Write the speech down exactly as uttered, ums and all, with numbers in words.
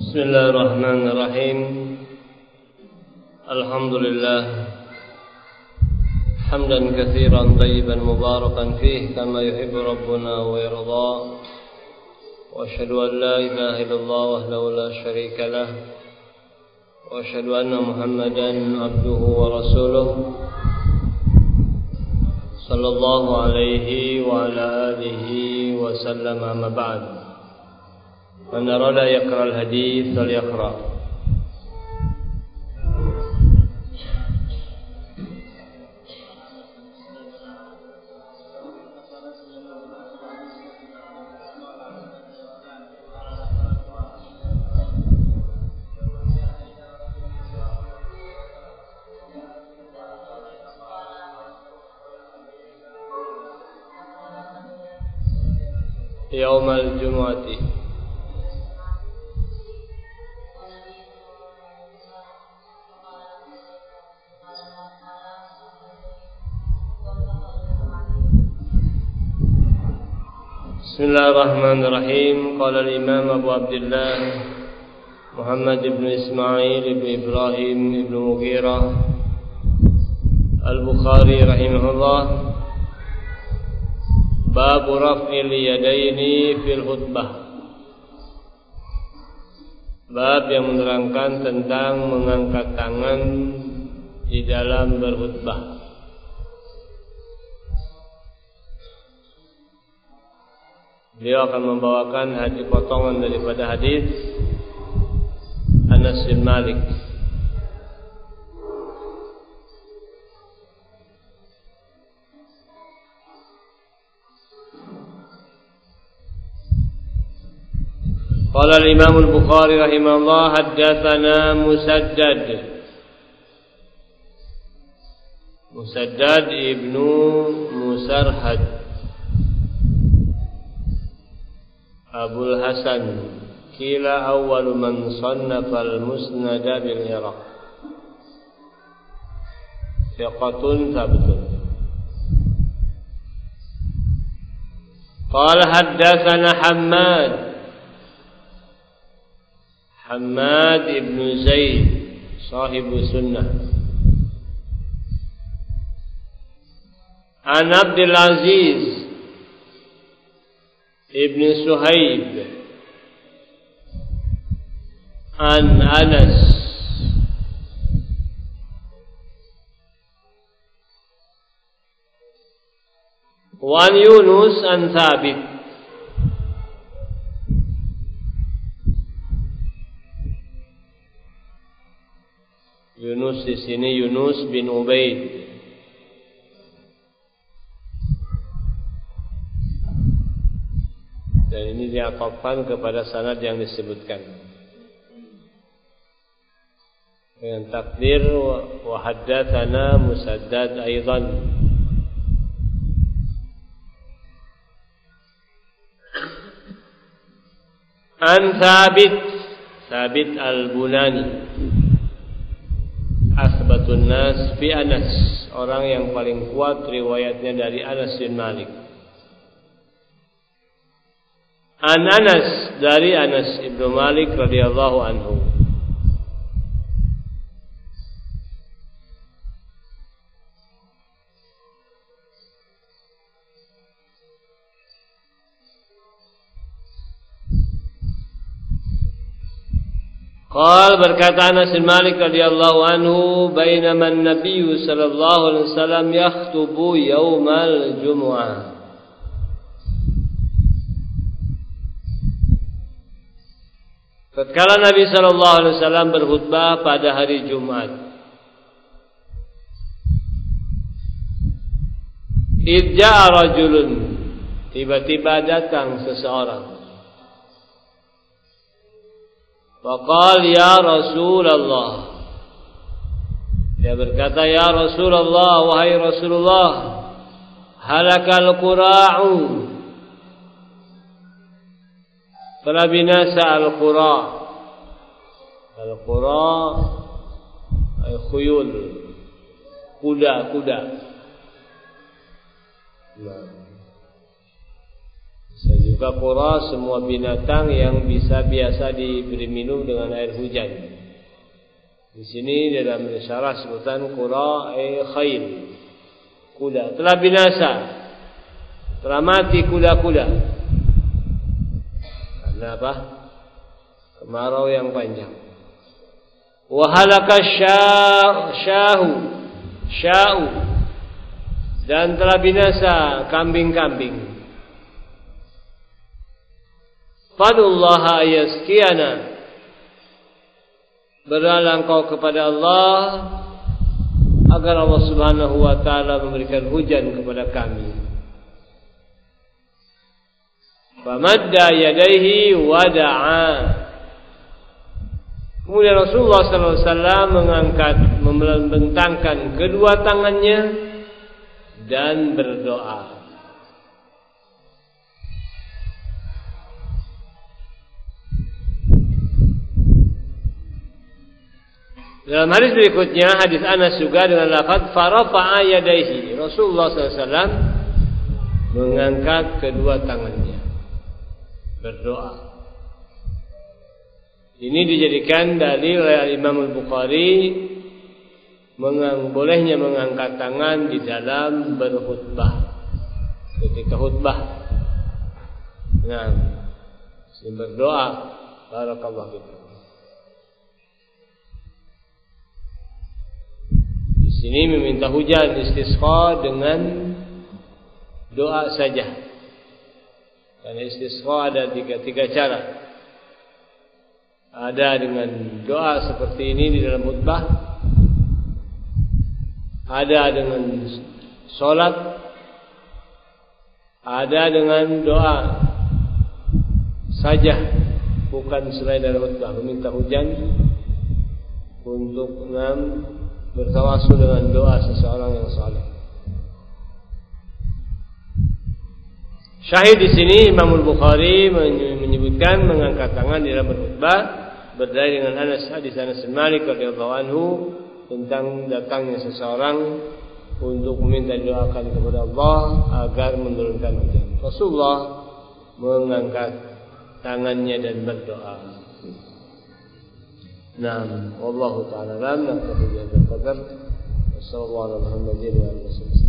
Bismillahirrahmanirrahim. Alhamdulillah hamdan katsiran tayyiban mubarakan fihi kama yuhibbu rabbuna wa yarda. Wa asyhadu an la ilaha illallah wahdahu la syarika lah. Wa asyhadu anna Muhammadan abduhu wa rasuluh. Sallallahu alaihi wa ala alihi wa sallam, amma ba'd. Man arada yaqra al-hadits falyaqra. Yaumal Jumu'ati. Bismillahirrahmanirrahim. Qala al-Imam Abu Abdullah Muhammad ibn Ismail ibn Ibrahim ibn Mughirah Al-Bukhari rahimahullah, bab raf'il yadaini fil khutbah. Bab yang menerangkan tentang mengangkat tangan di dalam berkhutbah. Beliau akan membawakan hadis potongan daripada hadis Anas bin Malik. Qala al-Imam al-Bukhari rahimahullah, haddatsana Musaddad. Musaddad ibnu Musarhad Abul Hasan, kila awwalu man sannafa al-Musnad bil Iraq. Thiqatun thabtun. Qala haddatsana Hammad Hammad ibn Zaid sahibu sunnah an Abdul Aziz ibn Suhaib an Anas wa Yunus an Thabit. Yunus di sini Yunus bin Ubaid. Dan ini diatofkan kepada sanad yang disebutkan dengan takdir wa haddatsana Musaddad aidan. An Thabit Thabit al-Bunani, asbatun nas fi Anas, orang yang paling kuat riwayatnya dari Anas bin Malik. An Anas, dari Anas ibnu Malik radhiyallahu anhu. Qal, berkata Anas bin Malik radhiyallahu anhu, bainama an-nabiy sallallahu alaihi wasallam yakhutubu yaumal jumu'ah. Tatkala Nabi sallallahu alaihi wasallam berkhutbah pada hari Jumat, idja'a rajulun, tiba-tiba datang seseorang. Faqal ya Rasulullah, dia berkata, ya Rasulullah, wahai Rasulullah, halakal qura'u, telah binasa al-qura'. Al-qura' ay khuyul, kuda-kuda. Nah, saja juga qura semua binatang yang bisa biasa diberi minum dengan air hujan. Di sini dalam syarah sebutan qura ay khayl, kuda telah binasa, telah mati kuda-kuda. Karena apa? Kemarau yang panjang. Wa halaka syahu, syau, dan telah binasa kambing-kambing. Fadullaha yaskiana, berdoalah engkau kepada Allah agar Allah Subhanahu wa taala memberikan hujan kepada kami. Famadda yadayhi wada'a. Kemudian Rasulullah sallallahu alaihi wasallam mengangkat, membentangkan kedua tangannya dan berdoa. Dalam hadis berikutnya, hadis Anas juga dengan lafaz farafa'a yadayhi. Rasulullah sallallahu alaihi wasallam mengangkat kedua tangannya, berdoa. Ini dijadikan dalil oleh Imam Al-Bukhari mengang, bolehnya mengangkat tangan di dalam berkhutbah, ketika khutbah. Nah, berdoa. Barakallahu fikum. Sini meminta hujan istisqa dengan doa saja. Karena istisqa ada tiga, tiga cara. Ada dengan doa seperti ini di dalam khutbah, ada dengan solat, ada dengan doa saja, bukan selain dalam khutbah, meminta hujan untuk enam bertawasul dengan doa seseorang yang saleh. Syahid di sini Imam Al-Bukhari menyebutkan mengangkat tangan di dalam berkhutbah berdalil dengan Anas, hadis Anas bin Malik radhiyallahu anhu tentang datangnya seseorang untuk meminta doakan kepada Allah agar menurunkan hujan. Rasulullah mengangkat tangannya dan berdoa. Naam, wallahu ta'ala alam. Naktafi bihadzal qadar. Wassallallahu ala Muhammadin wa alihi wasallam.